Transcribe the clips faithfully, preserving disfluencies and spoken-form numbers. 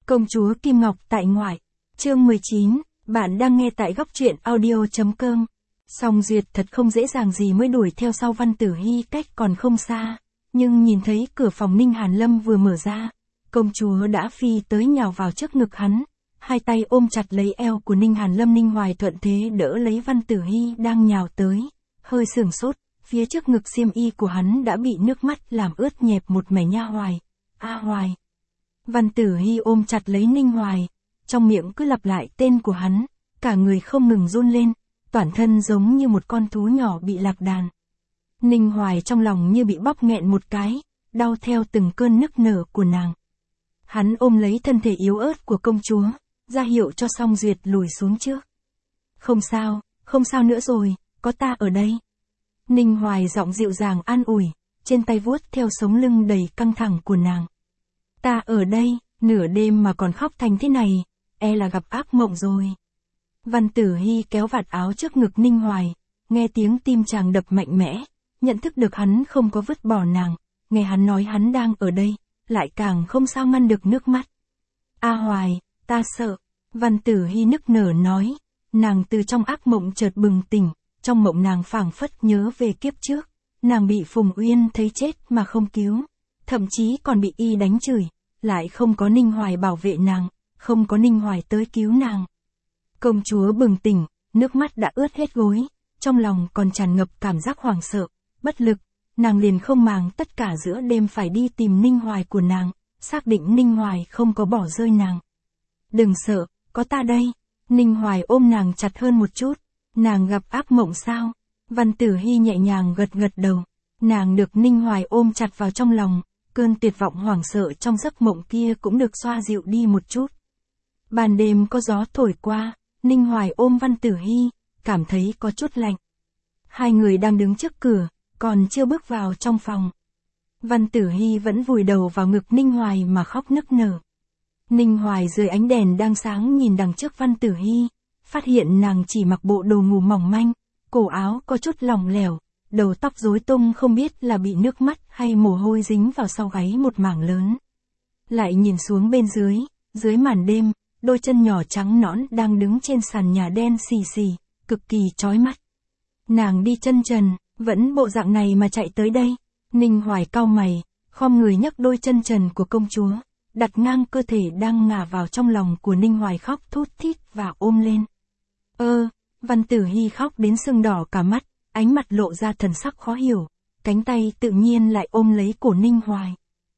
Công chúa Kim Ngọc tại ngoại. Chương mười chín, bạn đang nghe tại góc truyện audio.com. Song Duyệt thật không dễ dàng gì mới đuổi theo sau Văn Tử Hy cách còn không xa. Nhưng nhìn thấy cửa phòng Ninh Hàn Lâm vừa mở ra, công chúa đã phi tới nhào vào trước ngực hắn. Hai tay ôm chặt lấy eo của Ninh Hàn Lâm. Ninh Hoài thuận thế đỡ lấy Văn Tử Hy đang nhào tới. Hơi sửng sốt, phía trước ngực xiêm y của hắn đã bị nước mắt làm ướt nhẹp một mẻ. Nha Hoài, A Hoài. Văn Tử Hy ôm chặt lấy Ninh Hoài, trong miệng cứ lặp lại tên của hắn, cả người không ngừng run lên, toàn thân giống như một con thú nhỏ bị lạc đàn. Ninh Hoài trong lòng như bị bóp nghẹn một cái, đau theo từng cơn nức nở của nàng. Hắn ôm lấy thân thể yếu ớt của công chúa, ra hiệu cho Song Duyệt lùi xuống trước. Không sao, không sao nữa rồi, có ta ở đây. Ninh Hoài giọng dịu dàng an ủi, trên tay vuốt theo sống lưng đầy căng thẳng của nàng. Ta ở đây, nửa đêm mà còn khóc thành thế này, e là gặp ác mộng rồi. Văn Tử Hy kéo vạt áo trước ngực Ninh Hoài, nghe tiếng tim chàng đập mạnh mẽ, nhận thức được hắn không có vứt bỏ nàng, nghe hắn nói hắn đang ở đây, lại càng không sao ngăn được nước mắt. A Hoài, ta sợ. Văn Tử Hy nức nở nói, nàng từ trong ác mộng chợt bừng tỉnh, trong mộng nàng phảng phất nhớ về kiếp trước, nàng bị Phùng Uyên thấy chết mà không cứu, thậm chí còn bị y đánh chửi, lại không có Ninh Hoài bảo vệ nàng, không có Ninh Hoài tới cứu nàng. Công chúa bừng tỉnh, nước mắt đã ướt hết gối, trong lòng còn tràn ngập cảm giác hoảng sợ, bất lực, nàng liền không màng tất cả giữa đêm phải đi tìm Ninh Hoài của nàng, xác định Ninh Hoài không có bỏ rơi nàng. Đừng sợ, có ta đây. Ninh Hoài ôm nàng chặt hơn một chút. Nàng gặp ác mộng sao? Văn Tử Hy nhẹ nhàng gật gật đầu. Nàng được Ninh Hoài ôm chặt vào trong lòng, cơn tuyệt vọng hoảng sợ trong giấc mộng kia cũng được xoa dịu đi một chút. Ban đêm có gió thổi qua, Ninh Hoài ôm Văn Tử Hy, cảm thấy có chút lạnh. Hai người đang đứng trước cửa, còn chưa bước vào trong phòng. Văn Tử Hy vẫn vùi đầu vào ngực Ninh Hoài mà khóc nức nở. Ninh Hoài dưới ánh đèn đang sáng nhìn đằng trước Văn Tử Hy, phát hiện nàng chỉ mặc bộ đồ ngủ mỏng manh, cổ áo có chút lỏng lẻo, đầu tóc rối tung không biết là bị nước mắt hay mồ hôi dính vào sau gáy một mảng lớn. Lại nhìn xuống bên dưới, dưới màn đêm, đôi chân nhỏ trắng nõn đang đứng trên sàn nhà đen xì xì, cực kỳ chói mắt. Nàng đi chân trần, vẫn bộ dạng này mà chạy tới đây. Ninh Hoài cau mày, khom người nhấc đôi chân trần của công chúa, đặt ngang cơ thể đang ngả vào trong lòng của Ninh Hoài khóc thút thít và ôm lên. Ơ, Văn Tử Hy khóc đến sưng đỏ cả mắt, ánh mặt lộ ra thần sắc khó hiểu, cánh tay tự nhiên lại ôm lấy cổ Ninh Hoài.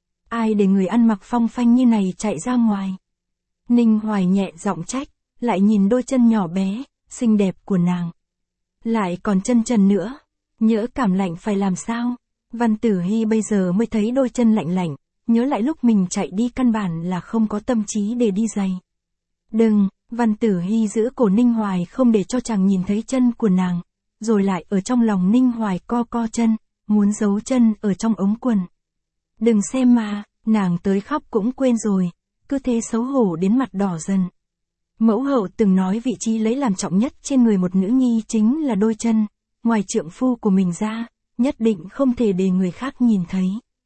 Ai để người ăn mặc phong phanh như này chạy ra ngoài? Ninh Hoài nhẹ giọng trách, lại nhìn đôi chân nhỏ bé, xinh đẹp của nàng. Lại còn chân trần nữa, nhỡ cảm lạnh phải làm sao? Văn Tử Hy bây giờ mới thấy đôi chân lạnh lạnh, nhớ lại lúc mình chạy đi căn bản là không có tâm trí để đi giày. Đừng, Văn Tử Hy giữ cổ Ninh Hoài không để cho chàng nhìn thấy chân của nàng, rồi lại ở trong lòng Ninh Hoài co co chân, muốn giấu chân ở trong ống quần. Đừng xem mà, nàng tới khóc cũng quên rồi, cứ thế xấu hổ đến mặt đỏ dần. Mẫu hậu từng nói vị trí lấy làm trọng nhất trên người một nữ nhi chính là đôi chân, ngoài trượng phu của mình ra, nhất định không thể để người khác nhìn thấy.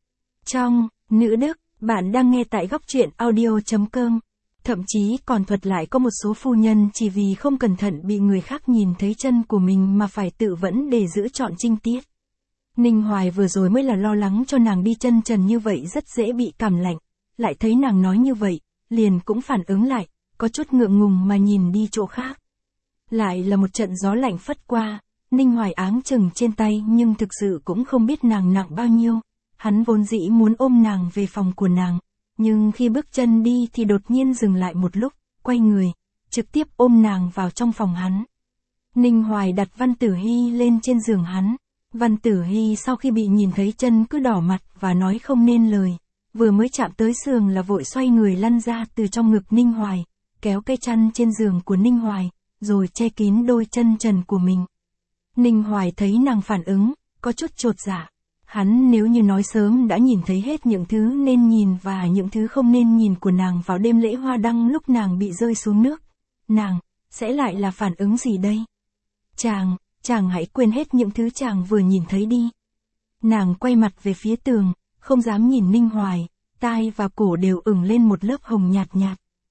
Trong Nữ Đức, bạn đang nghe tại góc truyện audio.com. Thậm chí còn thuật lại có một số phu nhân chỉ vì không cẩn thận bị người khác nhìn thấy chân của mình mà phải tự vẫn để giữ trọn trinh tiết. Ninh Hoài vừa rồi mới là lo lắng cho nàng đi chân trần như vậy rất dễ bị cảm lạnh, lại thấy nàng nói như vậy, liền cũng phản ứng lại, có chút ngượng ngùng mà nhìn đi chỗ khác. Lại là một trận gió lạnh phất qua, Ninh Hoài áng chừng trên tay nhưng thực sự cũng không biết nàng nặng bao nhiêu. Hắn vốn dĩ muốn ôm nàng về phòng của nàng, nhưng khi bước chân đi thì đột nhiên dừng lại một lúc, quay người, trực tiếp ôm nàng vào trong phòng hắn. Ninh Hoài đặt Văn Tử Hy lên trên giường hắn. Văn Tử Hy sau khi bị nhìn thấy chân cứ đỏ mặt và nói không nên lời, vừa mới chạm tới giường là vội xoay người lăn ra từ trong ngực Ninh Hoài, kéo cây chăn trên giường của Ninh Hoài, rồi che kín đôi chân trần của mình. Ninh Hoài thấy nàng phản ứng, có chút chột dạ. Hắn nếu như nói sớm đã nhìn thấy hết những thứ nên nhìn và những thứ không nên nhìn của nàng vào đêm lễ hoa đăng lúc nàng bị rơi xuống nước, nàng sẽ lại là phản ứng gì đây? Chàng, chàng hãy quên hết những thứ chàng vừa nhìn thấy đi. Nàng quay mặt về phía tường, không dám nhìn Ninh Hoài, tai và cổ đều ửng lên một lớp hồng nhạt nhạt.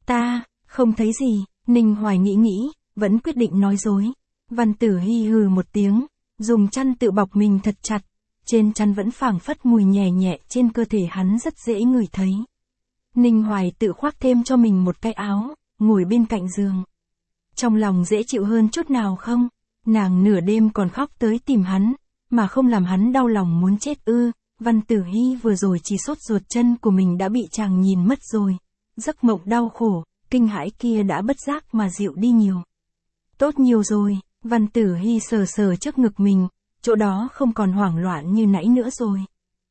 Ta, không thấy gì, Ninh Hoài nghĩ nghĩ, vẫn quyết định nói dối. Văn Tử Hy hừ một tiếng, dùng chăn tự bọc mình thật chặt, trên chăn vẫn phảng phất mùi nhẹ nhẹ trên cơ thể hắn rất dễ ngửi thấy. Ninh Hoài tự khoác thêm cho mình một cái áo, ngồi bên cạnh giường. Trong lòng dễ chịu hơn chút nào không? Nàng nửa đêm còn khóc tới tìm hắn, mà không làm hắn đau lòng muốn chết ư. Văn Tử Hy vừa rồi chỉ sốt ruột chân của mình đã bị chàng nhìn mất rồi. Giấc mộng đau khổ, kinh hãi kia đã bất giác mà dịu đi nhiều. Tốt nhiều rồi, Văn Tử Hy sờ sờ trước ngực mình, chỗ đó không còn hoảng loạn như nãy nữa rồi.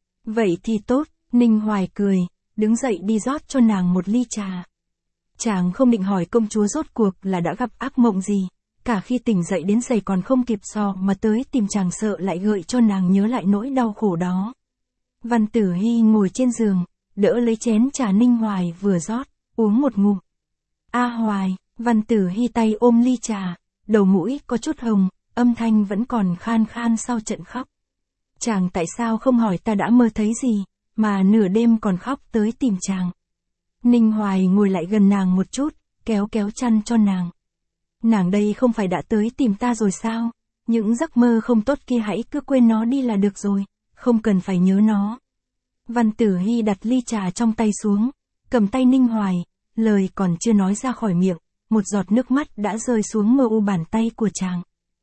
Vậy thì tốt, Ninh Hoài cười, đứng dậy đi rót cho nàng một ly trà. Chàng không định hỏi công chúa rốt cuộc là đã gặp ác mộng gì, cả khi tỉnh dậy đến giày còn không kịp xò mà tới tìm chàng sợ lại gợi cho nàng nhớ lại nỗi đau khổ đó. Văn Tử Hy ngồi trên giường, đỡ lấy chén trà Ninh Hoài vừa rót, uống một ngụm. A Hoài, Văn Tử Hy tay ôm ly trà, đầu mũi có chút hồng, âm thanh vẫn còn khan khan sau trận khóc. Chàng tại sao không hỏi ta đã mơ thấy gì, mà nửa đêm còn khóc tới tìm chàng. Ninh Hoài ngồi lại gần nàng một chút, kéo kéo chăn cho nàng. Nàng đây không phải đã tới tìm ta rồi sao? Những giấc mơ không tốt kia hãy cứ quên nó đi là được rồi, không cần phải nhớ nó. Văn Tử Hy đặt ly trà trong tay xuống, cầm tay Ninh Hoài, lời còn chưa nói ra khỏi miệng, một giọt nước mắt đã rơi xuống mờ u bàn tay của chàng.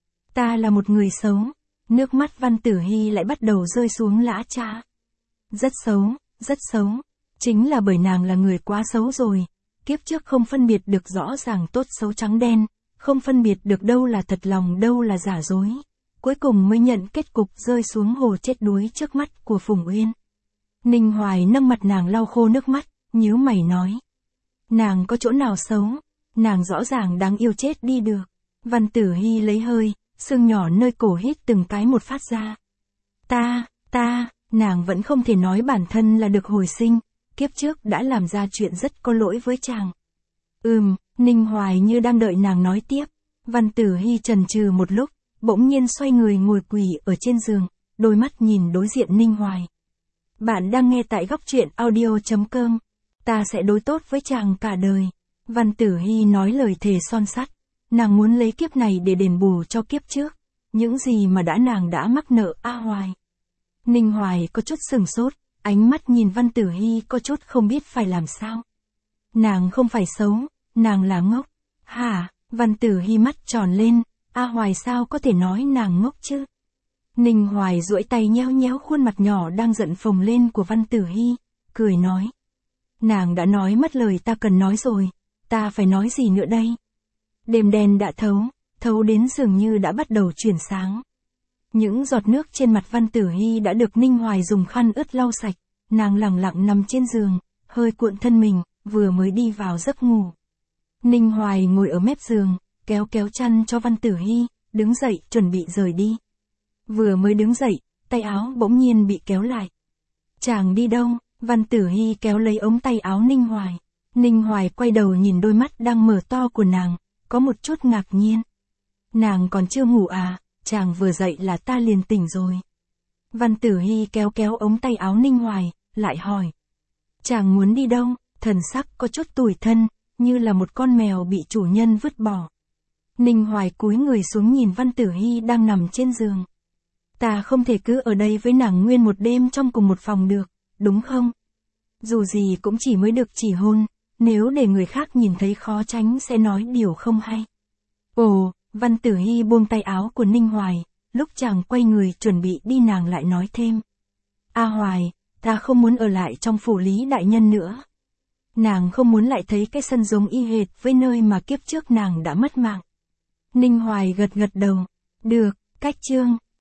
Ta là một người xấu. Nước mắt Văn Tử Hy lại bắt đầu rơi xuống lã chã. Rất xấu, rất xấu. Chính là bởi nàng là người quá xấu rồi. Kiếp trước không phân biệt được rõ ràng tốt xấu trắng đen, không phân biệt được đâu là thật lòng đâu là giả dối. Cuối cùng mới nhận kết cục rơi xuống hồ chết đuối trước mắt của Phùng Uyên. Ninh Hoài nâng mặt nàng lau khô nước mắt, nhíu mày nói. Nàng có chỗ nào xấu? Nàng rõ ràng đáng yêu chết đi được. Văn Tử Hy lấy hơi, xương nhỏ nơi cổ hít từng cái một phát ra. Ta, ta, nàng vẫn không thể nói bản thân là được hồi sinh, kiếp trước đã làm ra chuyện rất có lỗi với chàng. Ừm, Ninh Hoài như đang đợi nàng nói tiếp. Văn Tử Hy chần chừ một lúc, bỗng nhiên xoay người ngồi quỳ ở trên giường, đôi mắt nhìn đối diện Ninh Hoài. Bạn đang nghe tại góc truyện audio chấm com. Ta sẽ đối tốt với chàng cả đời. Văn Tử Hy nói lời thề son sắt. Nàng muốn lấy kiếp này để đền bù cho kiếp trước. Những gì mà đã nàng đã mắc nợ A Hoài. Ninh Hoài có chút sừng sốt, ánh mắt nhìn Văn Tử Hy có chút không biết phải làm sao. Nàng không phải xấu, nàng là ngốc. Hả? Văn Tử Hy mắt tròn lên, A Hoài sao có thể nói nàng ngốc chứ? Ninh Hoài duỗi tay nhéo nhéo khuôn mặt nhỏ đang giận phồng lên của Văn Tử Hy, cười nói. Nàng đã nói mất lời ta cần nói rồi, ta phải nói gì nữa đây? Đêm đen đã thấu, thấu đến dường như đã bắt đầu chuyển sáng. Những giọt nước trên mặt Văn Tử Hy đã được Ninh Hoài dùng khăn ướt lau sạch, nàng lặng lặng nằm trên giường, hơi cuộn thân mình, vừa mới đi vào giấc ngủ. Ninh Hoài ngồi ở mép giường, kéo kéo chăn cho Văn Tử Hy, đứng dậy chuẩn bị rời đi. Vừa mới đứng dậy, tay áo bỗng nhiên bị kéo lại. Chàng đi đâu? Văn Tử Hy kéo lấy ống tay áo Ninh Hoài. Ninh Hoài quay đầu nhìn đôi mắt đang mở to của nàng, có một chút ngạc nhiên. Nàng còn chưa ngủ à, chàng vừa dậy là ta liền tỉnh rồi. Văn Tử Hy kéo kéo ống tay áo Ninh Hoài, lại hỏi. Chàng muốn đi đâu? Thần sắc có chút tủi thân, như là một con mèo bị chủ nhân vứt bỏ. Ninh Hoài cúi người xuống nhìn Văn Tử Hy đang nằm trên giường. Ta không thể cứ ở đây với nàng nguyên một đêm trong cùng một phòng được, đúng không? Dù gì cũng chỉ mới được chỉ hôn, nếu để người khác nhìn thấy khó tránh sẽ nói điều không hay. Ồ, Văn Tử Hy buông tay áo của Ninh Hoài, lúc chàng quay người chuẩn bị đi nàng lại nói thêm. A Hoài, ta không muốn ở lại trong phủ Lý đại nhân nữa. Nàng không muốn lại thấy cái sân giống y hệt với nơi mà kiếp trước nàng đã mất mạng. Ninh Hoài gật gật đầu. Được, cách chương.